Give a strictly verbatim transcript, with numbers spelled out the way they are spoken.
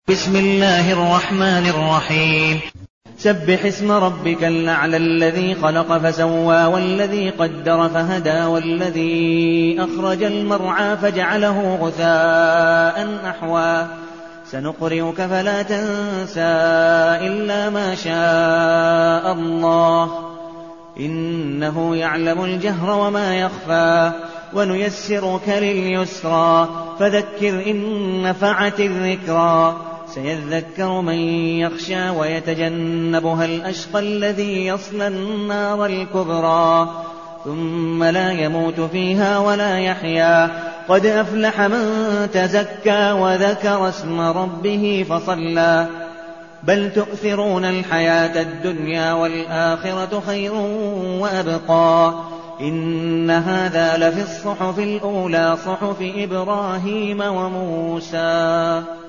بسم الله الرحمن الرحيم سبح اسم ربك الأعلى الذي خلق فسوى والذي قدر فهدى والذي أخرج المرعى فجعله غثاء أحوى سنقرئك فلا تنسى إلا ما شاء الله إنه يعلم الجهر وما يخفى ونيسرك لليسرى فذكر إن نفعت الذكرى سيذكر من يخشى ويتجنبها الأشقى الذي يصلى النار الكبرى ثم لا يموت فيها ولا يحيا قد أفلح من تزكى وذكر اسم ربه فصلى بل تؤثرون الحياة الدنيا والآخرة خير وأبقى إن هذا لفي الصحف الأولى صحف إبراهيم وموسى.